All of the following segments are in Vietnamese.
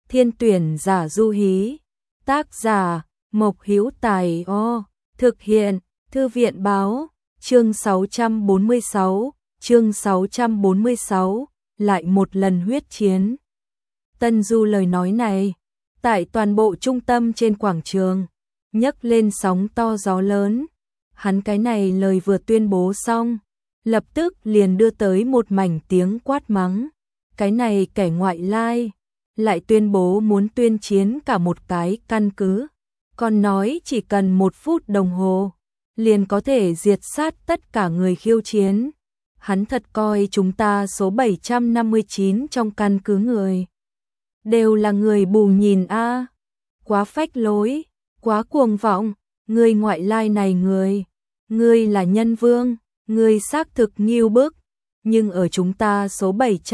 Thiên tuyển giả Du Hí. Tác giả Mộc Hữu Tài. Thực hiện Thư viện báo. Chương 646, lại một lần huyết chiến. Tân Du lời nói này, tại toàn bộ trung tâm trên quảng trường, nhấc lên sóng to gió lớn. Hắn cái này lời vừa tuyên bố xong, lập tức liền đưa tới một mảnh tiếng quát mắng. Cái này kẻ ngoại lai, lại tuyên bố muốn tuyên chiến cả một cái căn cứ, còn nói chỉ cần 1 phút đồng hồ, liền có thể diệt sát tất cả người khiêu chiến. Hắn thật coi chúng ta số 759 trong căn cứ người đều là người bù nhìn a. Quá phách lối, quá cuồng vọng, người ngoại lai này ngươi là nhân vương, ngươi xác thực nghiêu bức, nhưng ở chúng ta số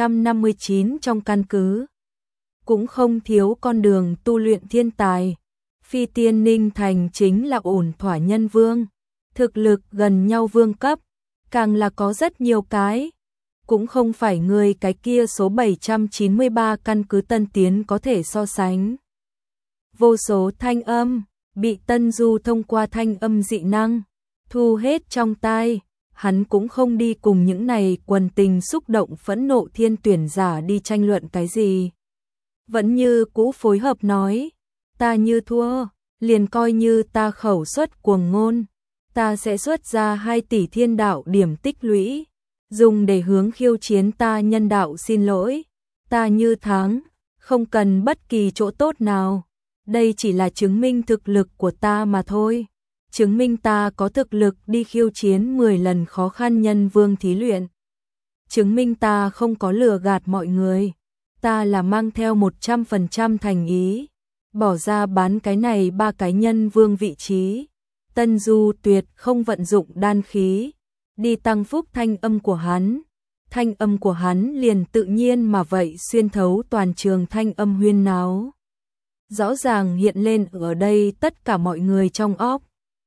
759 trong căn cứ cũng không thiếu con đường tu luyện thiên tài. Phi Tiên Ninh Thành chính là ổn thỏa nhân vương, thực lực gần nhau vương cấp, càng là có rất nhiều cái, cũng không phải người cái kia số 793 căn cứ Tân Tiến có thể so sánh. Vô số thanh âm bị Tân Du thông qua thanh âm dị năng thu hết trong tai, hắn cũng không đi cùng những này quần tình xúc động phẫn nộ thiên tuyển giả đi tranh luận cái gì. Vẫn như cũ phối hợp nói, ta như thua, liền coi như ta khẩu xuất cuồng ngôn, ta sẽ xuất ra 2 tỷ thiên đạo điểm tích lũy, dùng để hướng khiêu chiến ta nhân đạo xin lỗi, ta như thắng, không cần bất kỳ chỗ tốt nào, đây chỉ là chứng minh thực lực của ta mà thôi, chứng minh ta có thực lực đi khiêu chiến 10 lần khó khăn nhân vương thí luyện, chứng minh ta không có lừa gạt mọi người, ta là mang theo 100% thành ý, bỏ ra bán cái này 3 cái nhân vương vị trí. Tân Du tuyệt không vận dụng đan khí, đi tăng phúc thanh âm của hắn. Thanh âm của hắn liền tự nhiên mà vậy xuyên thấu toàn trường thanh âm huyên náo. Rõ ràng hiện lên ở đây tất cả mọi người trong óc.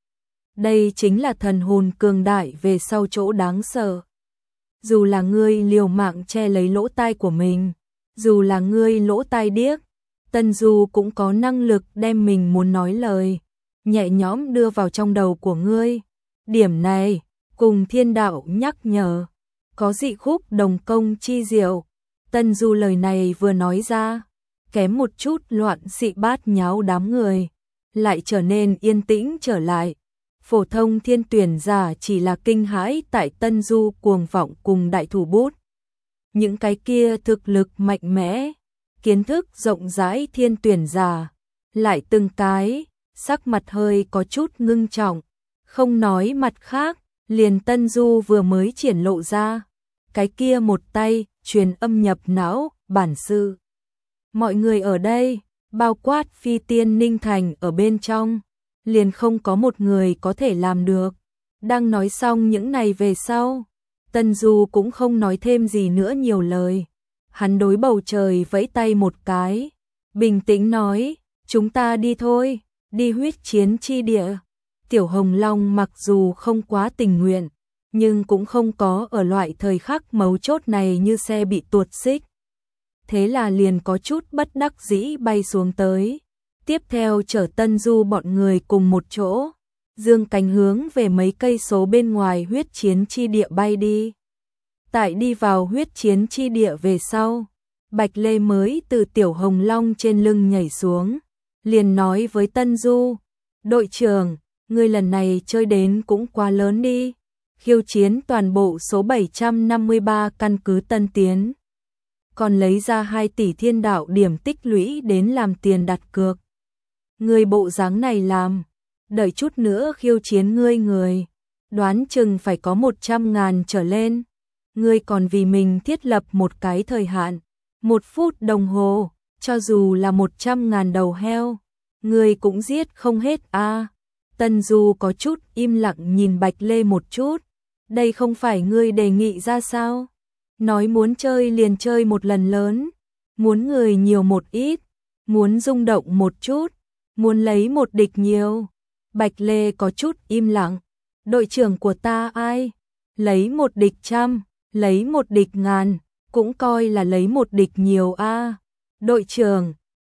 Đây chính là thần hồn cường đại về sau chỗ đáng sợ. Dù là ngươi liều mạng che lấy lỗ tai của mình, dù là ngươi lỗ tai điếc, Tân Du cũng có năng lực đem mình muốn nói lời nhẹ nhõm đưa vào trong đầu của ngươi. Điểm này, cùng thiên đạo nhắc nhở, có dị khúc đồng công chi diệu. Tân Du lời này vừa nói ra, kém một chút loạn xị bát nháo đám người, lại trở nên yên tĩnh trở lại. Phổ thông thiên tuyển giả chỉ là kinh hãi tại Tân Du cuồng vọng cùng đại thủ bút. Những cái kia thực lực mạnh mẽ, kiến thức rộng rãi thiên tuyển giả, lại từng cái sắc mặt hơi có chút ngưng trọng, không nói mặt khác, liền Tân Du vừa mới triển lộ ra, cái kia một tay truyền âm nhập não, bản sự. Mọi người ở đây, bao quát Phi Tiên Ninh Thành ở bên trong, liền không có một người có thể làm được. Đang nói xong những này về sau, Tân Du cũng không nói thêm gì nữa nhiều lời. Hắn đối bầu trời vẫy tay một cái, bình tĩnh nói, chúng ta đi thôi. Đi huyết chiến chi địa. Tiểu Hồng Long mặc dù không quá tình nguyện, nhưng cũng không có ở loại thời khắc mấu chốt này như xe bị tuột xích. Thế là liền có chút bất đắc dĩ bay xuống tới. Tiếp theo chở Tân Du bọn người cùng một chỗ, dương cánh hướng về mấy cây số bên ngoài huyết chiến chi địa bay đi. Tại đi vào huyết chiến chi địa về sau, Bạch Lê mới từ Tiểu Hồng Long trên lưng nhảy xuống. Liền nói với Tân Du, đội trưởng, ngươi lần này chơi đến cũng quá lớn đi, khiêu chiến toàn bộ số 753 căn cứ Tân Tiến, còn lấy ra 2 tỷ thiên đạo điểm tích lũy đến làm tiền đặt cược. Ngươi bộ dáng này làm, đợi chút nữa khiêu chiến người, đoán chừng phải có 100.000 trở lên, ngươi còn vì mình thiết lập một cái thời hạn, 1 phút đồng hồ. Cho dù là 100.000 đầu heo, người cũng giết không hết a. Tân Du có chút im lặng nhìn Bạch Lê một chút. Đây không phải ngươi đề nghị ra sao? Nói muốn chơi liền chơi một lần lớn, muốn người nhiều một ít, muốn rung động một chút, muốn lấy một địch nhiều. Bạch Lê có chút im lặng. Đội trưởng của ta ai? Lấy một địch trăm, lấy một địch ngàn, cũng coi là lấy một địch nhiều a. Đội trưởng,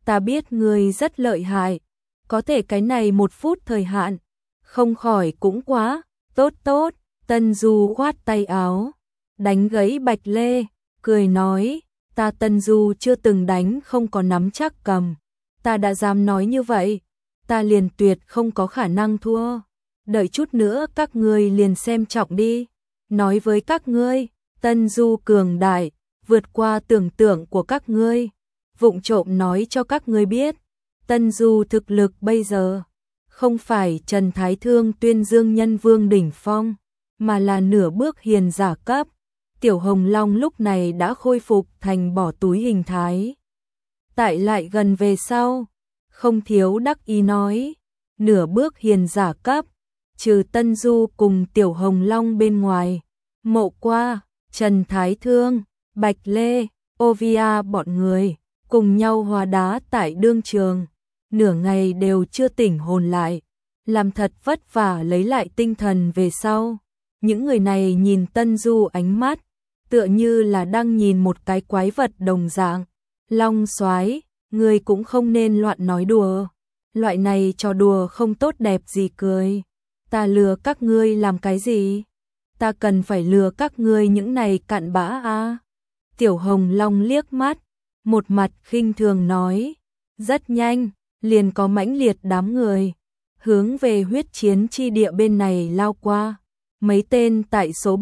ta biết ngươi rất lợi hại, có thể cái này 1 phút thời hạn, không khỏi cũng quá, tốt tốt, Tân Du khoát tay áo, đánh gãy Bạch Lê, cười nói, ta Tân Du chưa từng đánh không có nắm chắc cầm, ta đã dám nói như vậy, ta liền tuyệt không có khả năng thua, đợi chút nữa các ngươi liền xem trọng đi, nói với các ngươi, Tân Du cường đại, vượt qua tưởng tượng của các ngươi, vụng trộm nói cho các ngươi biết, Tân Du thực lực bây giờ, không phải Trần Thái Thương tuyên dương nhân vương đỉnh phong, mà là nửa bước hiền giả cấp. Tiểu Hồng Long lúc này đã khôi phục thành bỏ túi hình thái. Tại lại gần về sau, không thiếu đắc ý nói, nửa bước hiền giả cấp, trừ Tân Du cùng Tiểu Hồng Long bên ngoài, Mộ Qua, Trần Thái Thương, Bạch Lê, Ovia bọn người, cùng nhau hóa đá tại đương trường, nửa ngày đều chưa tỉnh hồn lại, làm thật vất vả lấy lại tinh thần về sau. Những người này nhìn Tân Du ánh mắt, tựa như là đang nhìn một cái quái vật đồng dạng. Long Soái, ngươi cũng không nên loạn nói đùa. Loại này trò đùa không tốt đẹp gì cười. Ta lừa các ngươi làm cái gì? Ta cần phải lừa các ngươi những này cặn bã à? Tiểu Hồng Long liếc mắt, một mặt khinh thường nói. Rất nhanh, liền có mãnh liệt đám người, hướng về huyết chiến chi địa bên này lao qua. Mấy tên tại số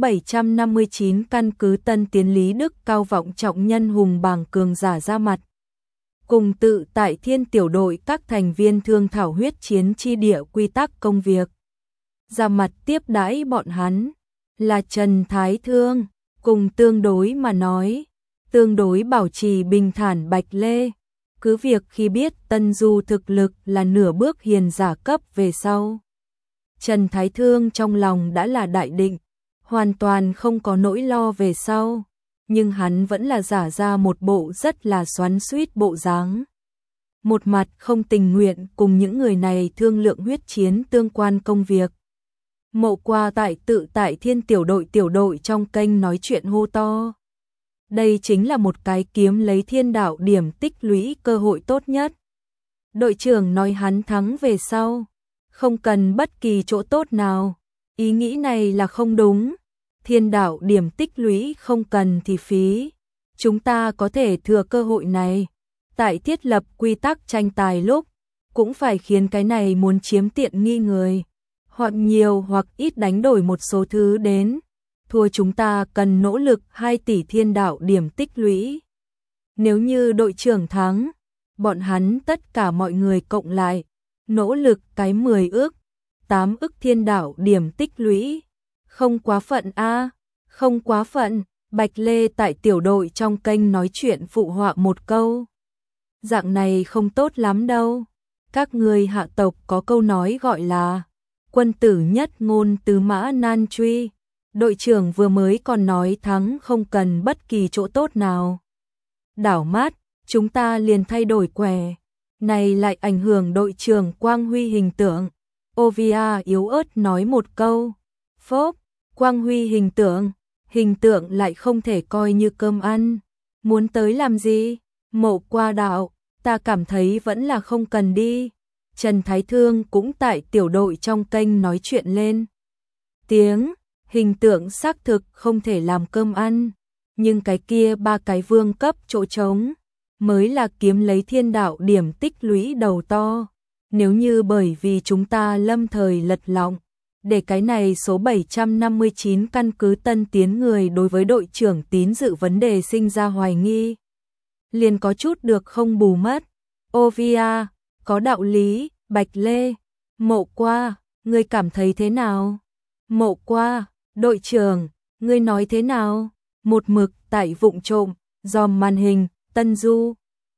759 căn cứ Tân Tiến Lý Đức cao vọng trọng nhân hùng bàng cường giả ra mặt. Cùng tự tại Thiên tiểu đội các thành viên thương thảo huyết chiến chi địa quy tắc công việc. Ra mặt tiếp đãi bọn hắn là Trần Thái Thương, cùng tương đối mà nói, tương đối bảo trì bình thản Bạch Lê. Cứ việc khi biết Tân Du thực lực là nửa bước hiền giả cấp về sau, Trần Thái Thương trong lòng đã là đại định, hoàn toàn không có nỗi lo về sau, nhưng hắn vẫn là giả ra một bộ rất là xoắn xuýt bộ dáng. Một mặt không tình nguyện cùng những người này thương lượng huyết chiến tương quan công việc. Mộ Qua tại tự tại Thiên tiểu đội trong kênh nói chuyện hô to. Đây chính là một cái kiếm lấy thiên đạo điểm tích lũy cơ hội tốt nhất. Đội trưởng nói hắn thắng về sau, không cần bất kỳ chỗ tốt nào. Ý nghĩ này là không đúng. Thiên đạo điểm tích lũy không cần thì phí. Chúng ta có thể thừa cơ hội này. Tại thiết lập quy tắc tranh tài lúc, cũng phải khiến cái này muốn chiếm tiện nghi người, hoặc nhiều hoặc ít đánh đổi một số thứ đến. Thua chúng ta cần nỗ lực 2 tỷ thiên đạo điểm tích lũy. Nếu như đội trưởng thắng, bọn hắn tất cả mọi người cộng lại, nỗ lực cái 10 ức, 8 ức thiên đạo điểm tích lũy. Không quá phận a, không quá phận. Bạch Lê tại tiểu đội trong kênh nói chuyện phụ họa một câu. Dạng này không tốt lắm đâu. Các người hạ tộc có câu nói gọi là quân tử nhất ngôn tứ mã nan truy. Đội trưởng vừa mới còn nói thắng không cần bất kỳ chỗ tốt nào. Đảo mắt, chúng ta liền thay đổi quẻ. Này lại ảnh hưởng đội trưởng Quang Huy hình tượng. Ovia yếu ớt nói một câu. Phốp, Quang Huy hình tượng lại không thể coi như cơm ăn. Muốn tới làm gì? Mộ Qua đạo, ta cảm thấy vẫn là không cần đi. Trần Thái Thương cũng tại tiểu đội trong kênh nói chuyện lên. Tiếng, hình tượng xác thực không thể làm cơm ăn, nhưng cái kia 3 cái vương cấp chỗ trống mới là kiếm lấy thiên đạo điểm tích lũy đầu to. Nếu như bởi vì chúng ta lâm thời lật lọng, để cái này số 759 căn cứ Tân Tiến người đối với đội trưởng tín dự vấn đề sinh ra hoài nghi, liền có chút được không bù mất. Ovia, có đạo lý. Bạch Lê, Mộ Qua, ngươi cảm thấy thế nào? Mộ Qua, đội trưởng, ngươi nói thế nào? Một mực tại vụng trộm, dòm màn hình, Tân Du.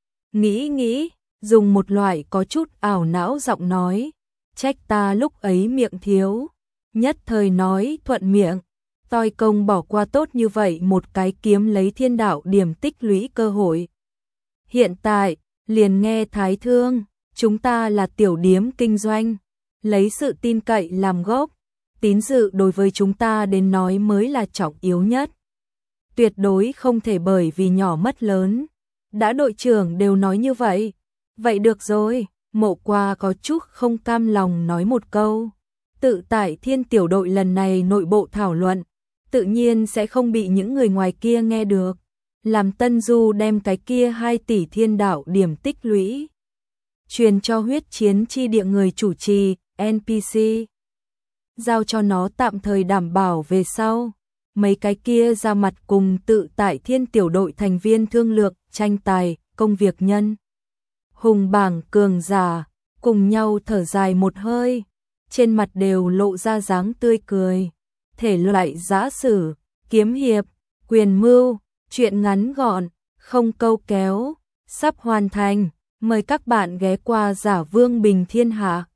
Nghĩ, dùng một loại có chút ảo não giọng nói. Trách ta lúc ấy miệng thiếu. Nhất thời nói thuận miệng. Toi công bỏ qua tốt như vậy một cái kiếm lấy thiên đạo điểm tích lũy cơ hội. Hiện tại, liền nghe Thái Thương. Chúng ta là tiểu điếm kinh doanh, lấy sự tin cậy làm gốc, tín dự đối với chúng ta đến nói mới là trọng yếu nhất. Tuyệt đối không thể bởi vì nhỏ mất lớn. Đã đội trưởng đều nói như vậy, Vậy được rồi, Mộ Qua có chút không cam lòng nói một câu. Tự tại Thiên tiểu đội lần này nội bộ thảo luận, tự nhiên sẽ không bị những người ngoài kia nghe được. Làm Tân Du đem cái kia 2 tỷ thiên đạo điểm tích lũy truyền cho huyết chiến chi địa người chủ trì, NPC. Giao cho nó tạm thời đảm bảo về sau. Mấy cái kia ra mặt cùng tự tại Thiên tiểu đội thành viên thương lượng, tranh tài, công việc nhân. Hùng bảng cường giả, cùng nhau thở dài một hơi, trên mặt đều lộ ra dáng tươi cười. Thể loại giã sử, kiếm hiệp, quyền mưu, truyện ngắn gọn, không câu kéo, sắp hoàn thành. Mời các bạn ghé qua Giả Vương Bình Thiên Hạ.